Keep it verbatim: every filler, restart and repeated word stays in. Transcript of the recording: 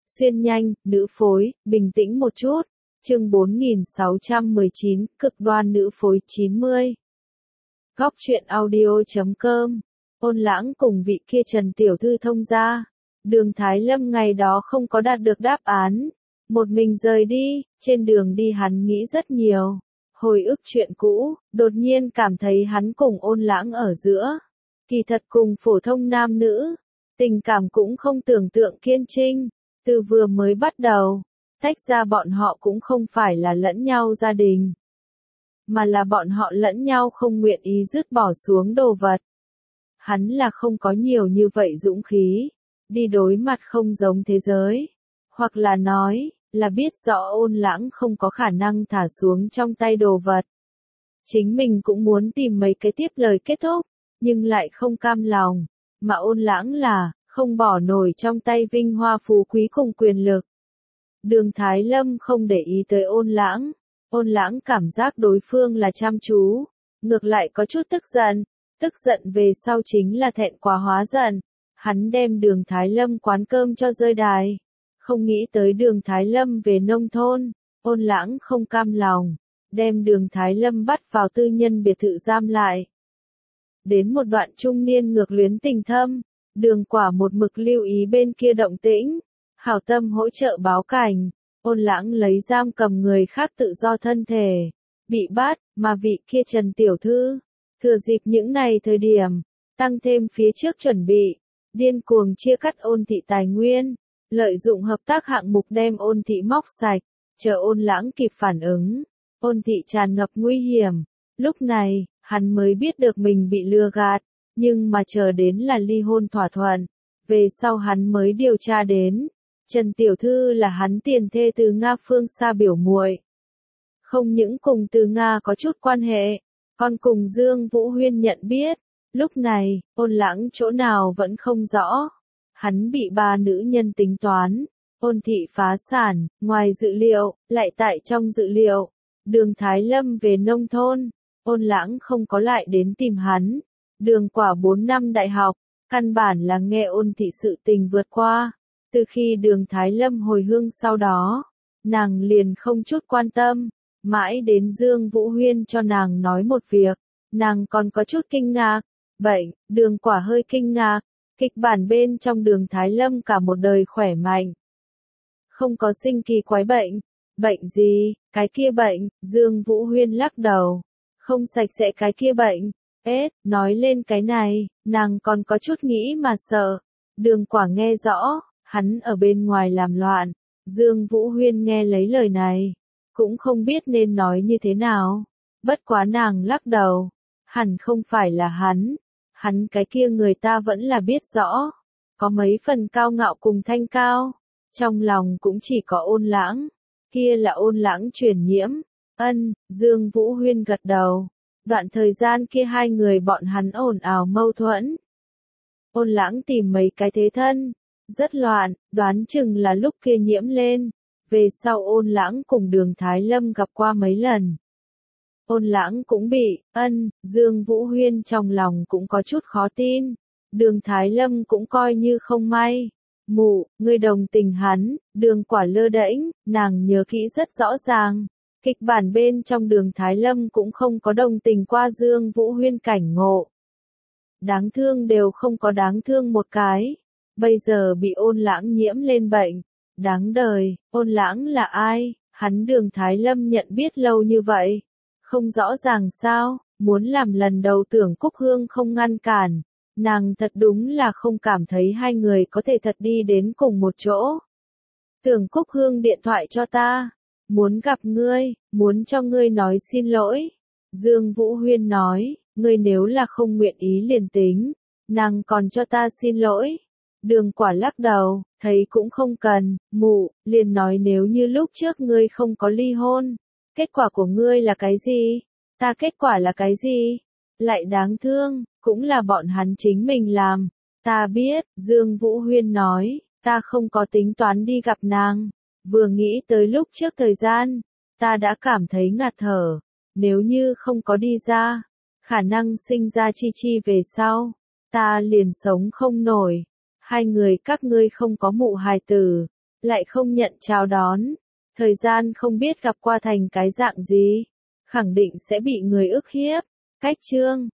Xuyên nhanh, nữ phối, bình tĩnh một chút. Chương bốn nghìn sáu trăm mười chín, cực đoan nữ phối chín mươi. Góc truyện audio chấm com. Ôn Lãng cùng vị kia Trần tiểu thư thông gia. Đường Thái Lâm ngày đó không có đạt được đáp án. Một mình rời đi, trên đường đi hắn nghĩ rất nhiều. Hồi ức chuyện cũ, đột nhiên cảm thấy hắn cùng Ôn Lãng ở giữa. Kỳ thật cùng phổ thông nam nữ, tình cảm cũng không tưởng tượng kiên trinh. Từ vừa mới bắt đầu, tách ra bọn họ cũng không phải là lẫn nhau gia đình, mà là bọn họ lẫn nhau không nguyện ý dứt bỏ xuống đồ vật. Hắn là không có nhiều như vậy dũng khí, đi đối mặt không giống thế giới, hoặc là nói, là biết rõ Ôn Lãng không có khả năng thả xuống trong tay đồ vật. Chính mình cũng muốn tìm mấy cái tiếp lời kết thúc, nhưng lại không cam lòng, mà Ôn Lãng là, không bỏ nổi trong tay vinh hoa phú quý cùng quyền lực. Đường Thái Lâm không để ý tới Ôn Lãng, Ôn Lãng cảm giác đối phương là chăm chú, ngược lại có chút tức giận, tức giận về sau chính là thẹn quá hóa giận. Hắn đem Đường Thái Lâm quán cơm cho rơi đài, không nghĩ tới Đường Thái Lâm về nông thôn, Ôn Lãng không cam lòng, đem Đường Thái Lâm bắt vào tư nhân biệt thự giam lại. Đến một đoạn trung niên ngược luyến tình thâm, Đường Quả một mực lưu ý bên kia động tĩnh, hảo tâm hỗ trợ báo cảnh. Ôn Lãng lấy giam cầm người khác tự do thân thể, bị bắt, mà vị kia Trần tiểu thư, thừa dịp những này thời điểm, tăng thêm phía trước chuẩn bị, điên cuồng chia cắt Ôn thị tài nguyên, lợi dụng hợp tác hạng mục đem Ôn thị móc sạch, chờ Ôn Lãng kịp phản ứng, Ôn thị tràn ngập nguy hiểm. Lúc này, hắn mới biết được mình bị lừa gạt, nhưng mà chờ đến là ly hôn thỏa thuận, về sau hắn mới điều tra đến, Trần tiểu thư là hắn tiền thê từ Nga phương xa biểu muội. Không những cùng từ Nga có chút quan hệ, còn cùng Dương Vũ Huyên nhận biết. Lúc này, Ôn Lãng chỗ nào vẫn không rõ. Hắn bị ba nữ nhân tính toán, Ôn thị phá sản, ngoài dự liệu, lại tại trong dự liệu. Đường Thái Lâm về nông thôn, Ôn Lãng không có lại đến tìm hắn. Đường Quả bốn năm đại học, căn bản là nghe Ôn thị sự tình vượt qua. Từ khi Đường Thái Lâm hồi hương sau đó, nàng liền không chút quan tâm, mãi đến Dương Vũ Huyên cho nàng nói một việc, nàng còn có chút kinh ngạc. Bệnh, Đường Quả hơi kinh ngạc, kịch bản bên trong Đường Thái Lâm cả một đời khỏe mạnh, không có sinh kỳ quái bệnh. Bệnh gì, cái kia bệnh, Dương Vũ Huyên lắc đầu, không sạch sẽ cái kia bệnh. Ết, nói lên cái này, nàng còn có chút nghĩ mà sợ. Đường Quả nghe rõ, hắn ở bên ngoài làm loạn. Dương Vũ Huyên nghe lấy lời này, cũng không biết nên nói như thế nào. Bất quá nàng lắc đầu, hẳn không phải là hắn. Hắn cái kia người ta vẫn là biết rõ, có mấy phần cao ngạo cùng thanh cao, trong lòng cũng chỉ có Ôn Lãng, kia là Ôn Lãng truyền nhiễm. Ân, Dương Vũ Huyên gật đầu. Đoạn thời gian kia hai người bọn hắn ồn ào mâu thuẫn. Ôn Lãng tìm mấy cái thế thân, rất loạn, đoán chừng là lúc kia nhiễm lên. Về sau Ôn Lãng cùng Đường Thái Lâm gặp qua mấy lần. Ôn Lãng cũng bị, ân, Dương Vũ Huyên trong lòng cũng có chút khó tin. Đường Thái Lâm cũng coi như không may. Mụ, ngươi đồng tình hắn. Đường Quả lơ đễnh, nàng nhớ kỹ rất rõ ràng. Kịch bản bên trong Đường Thái Lâm cũng không có đồng tình qua Dương Vũ Huyên cảnh ngộ. Đáng thương đều không có đáng thương một cái. Bây giờ bị Ôn Lãng nhiễm lên bệnh. Đáng đời, Ôn Lãng là ai? Hắn Đường Thái Lâm nhận biết lâu như vậy. Không rõ ràng sao, muốn làm lần đầu Tưởng Cúc Hương không ngăn cản. Nàng thật đúng là không cảm thấy hai người có thể thật đi đến cùng một chỗ. Tưởng Cúc Hương điện thoại cho ta. Muốn gặp ngươi, muốn cho ngươi nói xin lỗi. Dương Vũ Huyên nói, ngươi nếu là không nguyện ý liền tính, nàng còn cho ta xin lỗi. Đường Quả lắc đầu, thấy cũng không cần, mụ, liền nói nếu như lúc trước ngươi không có ly hôn, kết quả của ngươi là cái gì? Ta kết quả là cái gì? Lại đáng thương, cũng là bọn hắn chính mình làm. Ta biết, Dương Vũ Huyên nói, ta không có tính toán đi gặp nàng. Vừa nghĩ tới lúc trước thời gian, ta đã cảm thấy ngạt thở. Nếu như không có đi ra, khả năng sinh ra Chi Chi về sau, ta liền sống không nổi. Hai người các ngươi không có mụ hài tử, lại không nhận chào đón. Thời gian không biết gặp qua thành cái dạng gì, khẳng định sẽ bị người ức hiếp. Cách chương